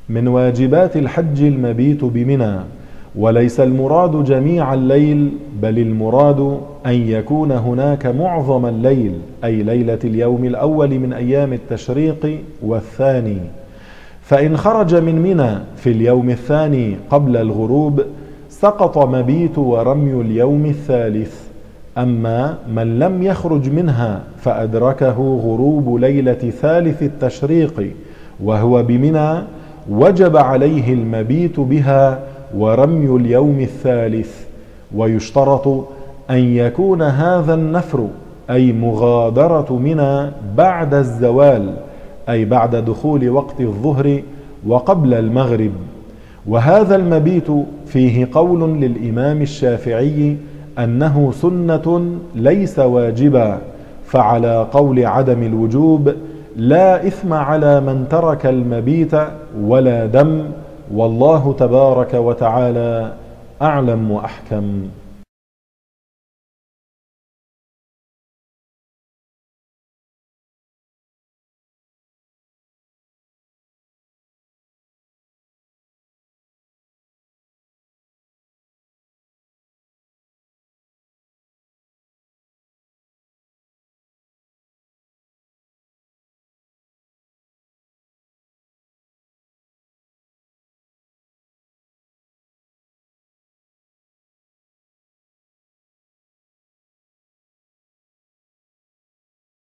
من واجبات الحج المبيت بمنى، وليس المراد جميع الليل، بل المراد أن يكون هناك معظم الليل، أي ليلة اليوم الأول من أيام التشريق والثاني. فإن خرج من منى في اليوم الثاني قبل الغروب سقط مبيت ورمي اليوم الثالث. أما من لم يخرج منها فأدركه غروب ليلة ثالث التشريق وهو بمنى، وجب عليه المبيت بها ورمي اليوم الثالث. ويشترط أن يكون هذا النفر أي مغادرة منى بعد الزوال، أي بعد دخول وقت الظهر وقبل المغرب. وهذا المبيت فيه قول للإمام الشافعي أنه سنة ليس واجبا، فعلى قول عدم الوجوب لا إثم على من ترك المبيت ولا دم، والله تبارك وتعالى أعلم وأحكم.